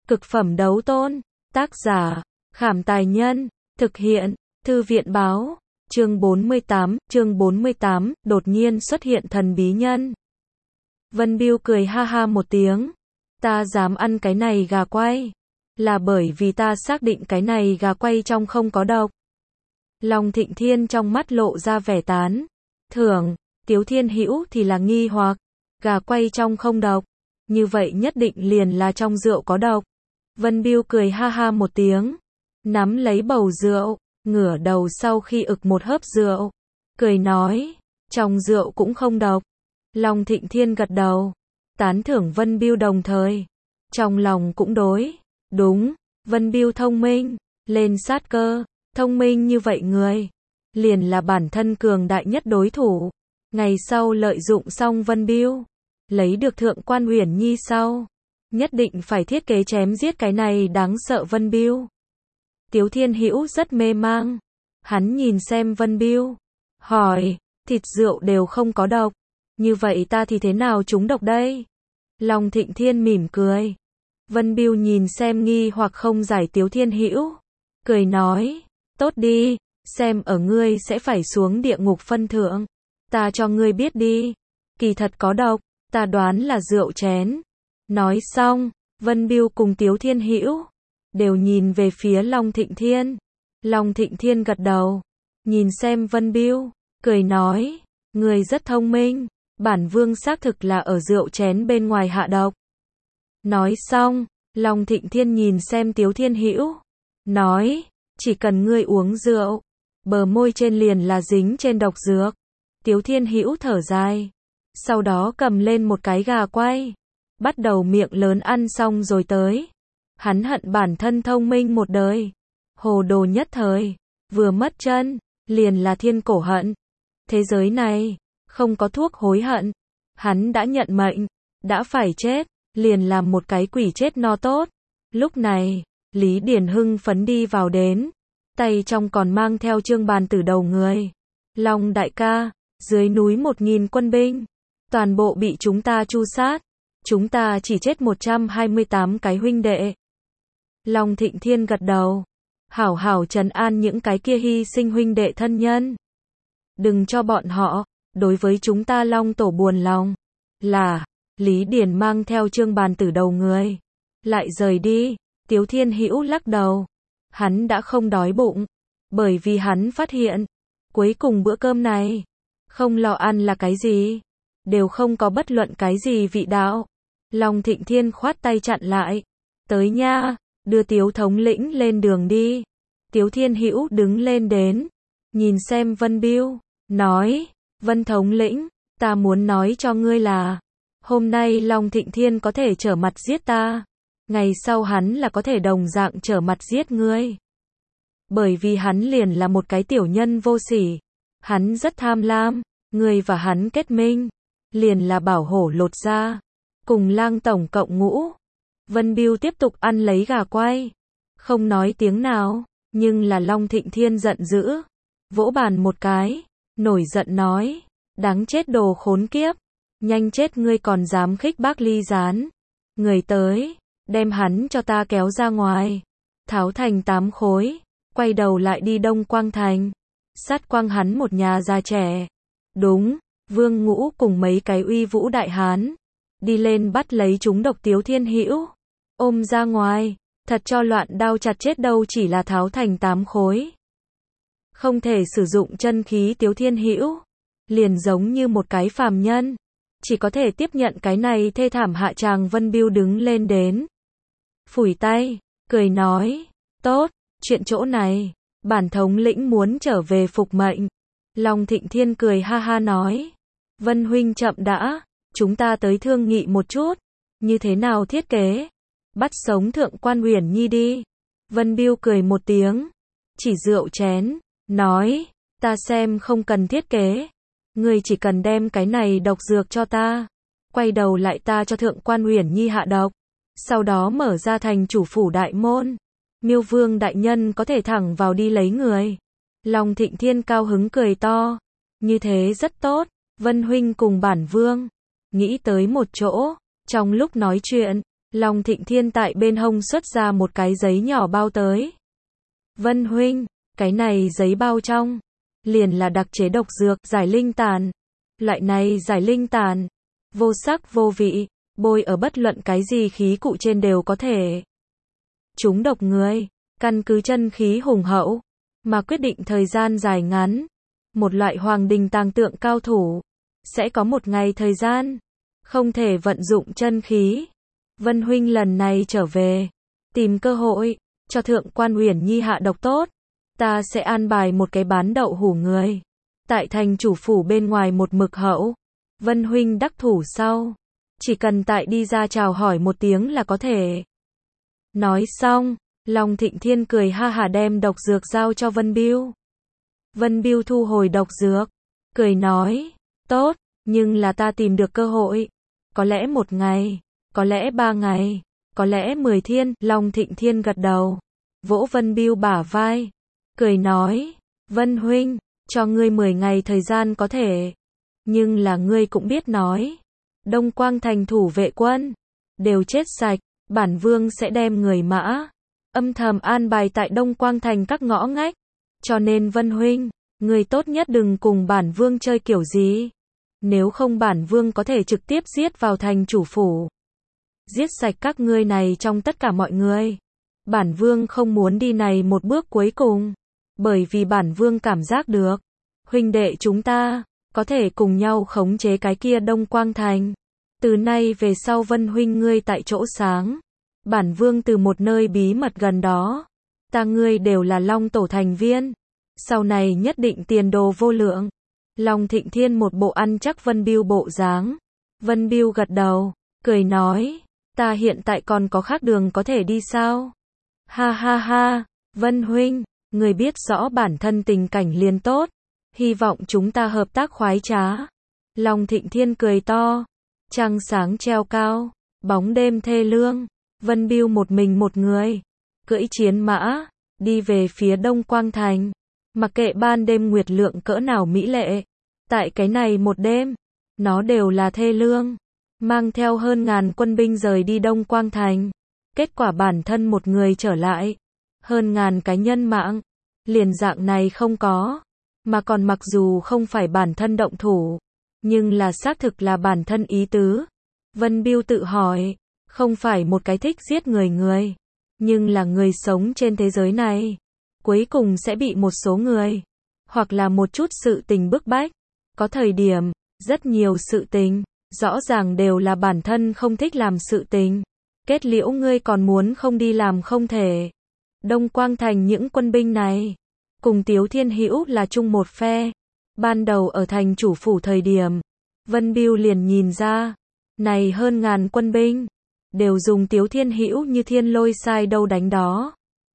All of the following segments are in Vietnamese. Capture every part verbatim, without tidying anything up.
Cực phẩm đấu tôn. Tác giả, Khảm Tài Nhân. Thực hiện, Thư viện Báo. Chương bốn mươi tám, chương bốn mươi tám, đột nhiên xuất hiện thần bí nhân. Vân Biêu cười ha ha một tiếng. Ta dám ăn cái này gà quay, là bởi vì ta xác định cái này gà quay trong không có độc. Long Thịnh Thiên trong mắt lộ ra vẻ tán thưởng. Tiếu Thiên Hữu thì là nghi hoặc, gà quay trong không độc, như vậy nhất định liền là trong rượu có độc. Vân Biêu cười ha ha một tiếng, nắm lấy bầu rượu, ngửa đầu sau khi ực một hớp rượu, cười nói, trong rượu cũng không độc. Long Thịnh Thiên gật đầu, tán thưởng Vân Biêu, đồng thời trong lòng cũng đối, đúng, Vân Biêu thông minh, lên sát cơ, thông minh như vậy người, liền là bản thân cường đại nhất đối thủ. Ngày sau lợi dụng xong Vân Biêu, lấy được Thượng Quan Uyển Nhi sau, nhất định phải thiết kế chém giết cái này đáng sợ Vân Biêu. Tiếu Thiên Hữu rất mê mang, hắn nhìn xem Vân Biêu, hỏi, thịt rượu đều không có độc, như vậy ta thì thế nào trúng độc đây? Long Thịnh Thiên mỉm cười. Vân Biêu nhìn xem nghi hoặc không giải Tiếu Thiên Hữu, cười nói, tốt đi, xem ở ngươi sẽ phải xuống địa ngục phân thượng, ta cho ngươi biết đi, kỳ thật có độc, ta đoán là rượu chén. Nói xong, Vân Biêu cùng Tiếu Thiên Hữu đều nhìn về phía Long Thịnh Thiên. Long Thịnh Thiên gật đầu, nhìn xem Vân Biêu, cười nói, ngươi rất thông minh, bản vương xác thực là ở rượu chén bên ngoài hạ độc. Nói xong, Long Thịnh Thiên nhìn xem Tiếu Thiên Hữu, nói, chỉ cần ngươi uống rượu, bờ môi trên liền là dính trên độc dược. Tiếu Thiên Hữu thở dài, sau đó cầm lên một cái gà quay, bắt đầu miệng lớn ăn xong rồi tới. Hắn hận bản thân thông minh một đời, hồ đồ nhất thời, vừa mất chân, liền là thiên cổ hận. Thế giới này, không có thuốc hối hận, hắn đã nhận mệnh, đã phải chết, liền làm một cái quỷ chết no tốt. Lúc này, Lý Điển hưng phấn đi vào đến, tay trong còn mang theo trương bàn tử đầu người. Long đại ca, dưới núi một nghìn quân binh, toàn bộ bị chúng ta tru sát, chúng ta chỉ chết một trăm hai mươi tám cái huynh đệ. Long Thịnh Thiên gật đầu, hảo hảo trấn an những cái kia hy sinh huynh đệ thân nhân. Đừng cho bọn họ, đối với chúng ta Long tổ buồn lòng. Là, Lý Điển mang theo trương bàn tử đầu người, lại rời đi. Tiếu Thiên Hữu lắc đầu, hắn đã không đói bụng, bởi vì hắn phát hiện, cuối cùng bữa cơm này, không lo ăn là cái gì, đều không có bất luận cái gì vị đạo. Long Thịnh Thiên khoát tay chặn lại, tới nha, đưa Tiếu thống lĩnh lên đường đi. Tiếu Thiên Hữu đứng lên đến, nhìn xem Vân Biêu, nói, Vân thống lĩnh, ta muốn nói cho ngươi là, hôm nay Long Thịnh Thiên có thể trở mặt giết ta, ngày sau hắn là có thể đồng dạng trở mặt giết ngươi. Bởi vì hắn liền là một cái tiểu nhân vô sỉ, hắn rất tham lam, ngươi và hắn kết minh, liền là bảo hổ lột da, cùng Lang tổng cộng ngũ. Vân Biêu tiếp tục ăn lấy gà quay, không nói tiếng nào, nhưng là Long Thịnh Thiên giận dữ, vỗ bàn một cái, nổi giận nói, đáng chết đồ khốn kiếp, nhanh chết ngươi còn dám khích bác Ly Gián, người tới, đem hắn cho ta kéo ra ngoài, tháo thành tám khối, quay đầu lại đi Đông Quang Thành, sát quang hắn một nhà già trẻ. Đúng, Vương Ngũ cùng mấy cái uy vũ đại hán, đi lên bắt lấy chúng độc Tiếu Thiên Hữu, ôm ra ngoài, thật cho loạn đao chặt chết đâu chỉ là tháo thành tám khối. Không thể sử dụng chân khí Tiếu Thiên Hữu, liền giống như một cái phàm nhân, chỉ có thể tiếp nhận cái này thê thảm hạ tràng. Vân Biêu đứng lên đến, phủi tay, cười nói, tốt, chuyện chỗ này, bản thống lĩnh muốn trở về phục mệnh. Long Thịnh Thiên cười ha ha nói, Vân huynh chậm đã, chúng ta tới thương nghị một chút, như thế nào thiết kế, bắt sống Thượng Quan Uyển Nhi đi. Vân Biêu cười một tiếng, chỉ rượu chén, nói, ta xem không cần thiết kế, ngươi chỉ cần đem cái này độc dược cho ta, quay đầu lại ta cho Thượng Quan Uyển Nhi hạ độc, sau đó mở ra thành chủ phủ đại môn, Miêu Vương đại nhân có thể thẳng vào đi lấy người. Long Thịnh Thiên cao hứng cười to, như thế rất tốt, Vân huynh cùng bản vương nghĩ tới một chỗ. Trong lúc nói chuyện, Long Thịnh Thiên tại bên hông xuất ra một cái giấy nhỏ bao tới. Vân huynh, cái này giấy bao trong, liền là đặc chế độc dược, giải linh tàn. Loại này giải linh tàn, vô sắc vô vị, bôi ở bất luận cái gì khí cụ trên đều có thể trúng độc người, căn cứ chân khí hùng hậu, mà quyết định thời gian dài ngắn. Một loại hoàng đình tàng tượng cao thủ, sẽ có một ngày thời gian, không thể vận dụng chân khí. Vân huynh lần này trở về, tìm cơ hội, cho thượng quan Uyển Nhi hạ độc tốt. Ta sẽ an bài một cái bán đậu hủ người. Tại thành chủ phủ bên ngoài một mực hậu. Vân huynh đắc thủ sau. Chỉ cần tại đi ra chào hỏi một tiếng là có thể. Nói xong, Long Thịnh Thiên cười ha hả đem độc dược giao cho Vân Biêu. Vân Biêu thu hồi độc dược, cười nói, tốt, nhưng là ta tìm được cơ hội. Có lẽ một ngày, có lẽ ba ngày, có lẽ mười thiên. Long Thịnh Thiên gật đầu, vỗ Vân Biêu bả vai, cười nói, Vân huynh, cho ngươi mười ngày thời gian có thể. Nhưng là ngươi cũng biết nói, Đông Quang thành thủ vệ quân đều chết sạch, bản vương sẽ đem người mã âm thầm an bài tại Đông Quang thành các ngõ ngách. Cho nên Vân huynh, ngươi tốt nhất đừng cùng bản vương chơi kiểu gì. Nếu không bản vương có thể trực tiếp giết vào thành chủ phủ. Giết sạch các ngươi này trong tất cả mọi người. Bản vương không muốn đi này một bước cuối cùng. Bởi vì bản vương cảm giác được, huynh đệ chúng ta có thể cùng nhau khống chế cái kia Đông Quang thành. Từ nay về sau Vân huynh ngươi tại chỗ sáng, bản vương từ một nơi bí mật gần đó, ta ngươi đều là Long tổ thành viên, sau này nhất định tiền đồ vô lượng. Long Thịnh Thiên một bộ ăn chắc Vân Biêu bộ dáng. Vân Biêu gật đầu, cười nói, ta hiện tại còn có khác đường có thể đi sao? Ha ha ha, Vân huynh, người biết rõ bản thân tình cảnh liền tốt, hy vọng chúng ta hợp tác khoái trá. Long Thịnh Thiên cười to, trăng sáng treo cao, bóng đêm thê lương, Vân Biêu một mình một người, cưỡi chiến mã, đi về phía Đông Quang thành, mặc kệ ban đêm nguyệt lượng cỡ nào mỹ lệ, tại cái này một đêm, nó đều là thê lương, mang theo hơn ngàn quân binh rời đi Đông Quang thành, kết quả bản thân một người trở lại, hơn ngàn cái nhân mạng, liền dạng này không có, mà còn mặc dù không phải bản thân động thủ, nhưng là xác thực là bản thân ý tứ. Vân Biêu tự hỏi, không phải một cái thích giết người người, nhưng là người sống trên thế giới này, cuối cùng sẽ bị một số người, hoặc là một chút sự tình bức bách, có thời điểm, rất nhiều sự tình, rõ ràng đều là bản thân không thích làm sự tình, kết liễu ngươi còn muốn không đi làm không thể. Đông Quang thành những quân binh này, cùng Tiếu Thiên Hữu là chung một phe. Ban đầu ở thành chủ phủ thời điểm, Vân Biêu liền nhìn ra, này hơn ngàn quân binh, đều dùng Tiếu Thiên Hữu như thiên lôi sai đâu đánh đó.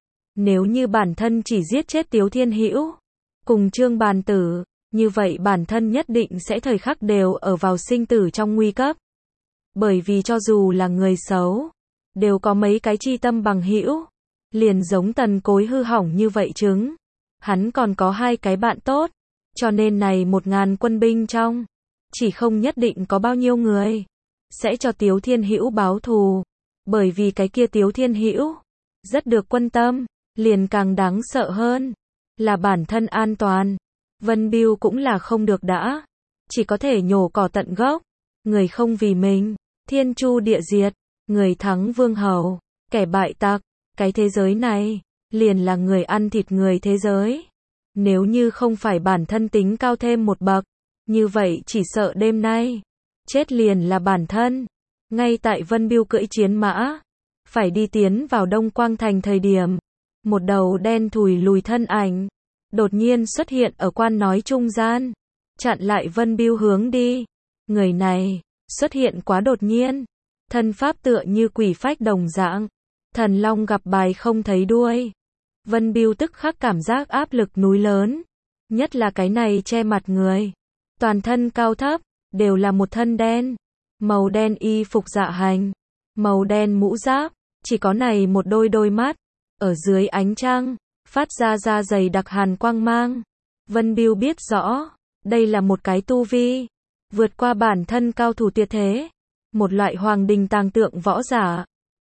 Nếu như bản thân chỉ giết chết Tiếu Thiên Hữu, cùng Trương Bàn Tử, như vậy bản thân nhất định sẽ thời khắc đều ở vào sinh tử trong nguy cấp. Bởi vì cho dù là người xấu, đều có mấy cái chi tâm bằng hữu, liền giống Tần Cối hư hỏng như vậy chứng. Hắn còn có hai cái bạn tốt, cho nên này một ngàn quân binh trong, chỉ không nhất định có bao nhiêu người sẽ cho Tiếu Thiên Hữu báo thù, bởi vì cái kia Tiếu Thiên Hữu rất được quan tâm, liền càng đáng sợ hơn là bản thân an toàn. Vân Biêu cũng là không được đã, chỉ có thể nhổ cỏ tận gốc, người không vì mình, thiên chu địa diệt, người thắng vương hầu, kẻ bại tặc, cái thế giới này liền là người ăn thịt người thế giới. Nếu như không phải bản thân tính cao thêm một bậc, như vậy chỉ sợ đêm nay chết liền là bản thân. Ngay tại Vân Biêu cưỡi chiến mã, phải đi tiến vào Đông Quang thành thời điểm, một đầu đen thùi lùi thân ảnh đột nhiên xuất hiện ở quan nói trung gian, chặn lại Vân Biêu hướng đi. Người này xuất hiện quá đột nhiên, thân pháp tựa như quỷ phách đồng dạng, thần long gặp bài không thấy đuôi. Vân Biêu tức khắc cảm giác áp lực núi lớn, nhất là cái này che mặt người, toàn thân cao thấp, đều là một thân đen, màu đen y phục dạ hành, màu đen mũ giáp, chỉ có này một đôi đôi mắt, ở dưới ánh trăng, phát ra ra dày đặc hàn quang mang. Vân Biêu biết rõ, đây là một cái tu vi, vượt qua bản thân cao thủ tuyệt thế, một loại hoàng đình tàng tượng võ giả,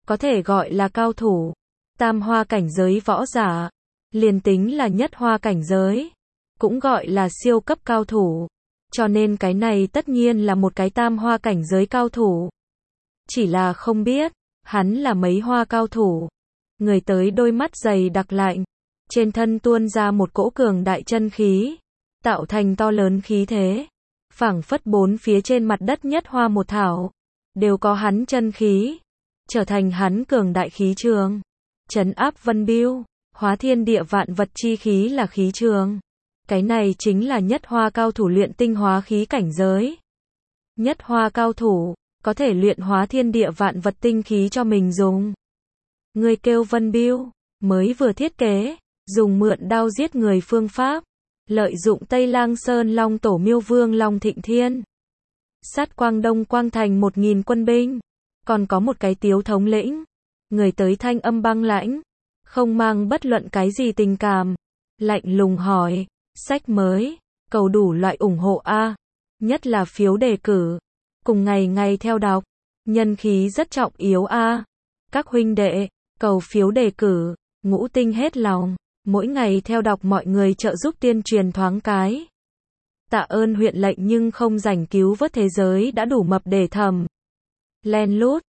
có thể gọi là cao thủ. Tam hoa cảnh giới võ giả, liền tính là nhất hoa cảnh giới, cũng gọi là siêu cấp cao thủ. Cho nên cái này tất nhiên là một cái tam hoa cảnh giới cao thủ. Chỉ là không biết, hắn là mấy hoa cao thủ. Người tới đôi mắt dày đặc lạnh, trên thân tuôn ra một cỗ cường đại chân khí, tạo thành to lớn khí thế. Phảng phất bốn phía trên mặt đất nhất hoa một thảo, đều có hắn chân khí, trở thành hắn cường đại khí trường. Trấn áp vân biêu, hóa thiên địa vạn vật chi khí là khí trường. Cái này chính là nhất hoa cao thủ luyện tinh hóa khí cảnh giới. Nhất hoa cao thủ, có thể luyện hóa thiên địa vạn vật tinh khí cho mình dùng. Người kêu vân biêu, mới vừa thiết kế, dùng mượn đao giết người phương pháp, lợi dụng Tây Lang Sơn Long Tổ Miêu Vương Long Thịnh Thiên, sát Quang Đông Quang Thành một nghìn quân binh, còn có một cái tiếu thống lĩnh. Người tới thanh âm băng lãnh, không mang bất luận cái gì tình cảm, lạnh lùng hỏi, sách mới, cầu đủ loại ủng hộ a, nhất là phiếu đề cử, cùng ngày ngày theo đọc, nhân khí rất trọng yếu a. Các huynh đệ, cầu phiếu đề cử, ngũ tinh hết lòng, mỗi ngày theo đọc mọi người trợ giúp tuyên truyền thoáng cái. Tạ ơn huyện lệnh nhưng không rảnh cứu vớt thế giới đã đủ mập để thầm. Len lút,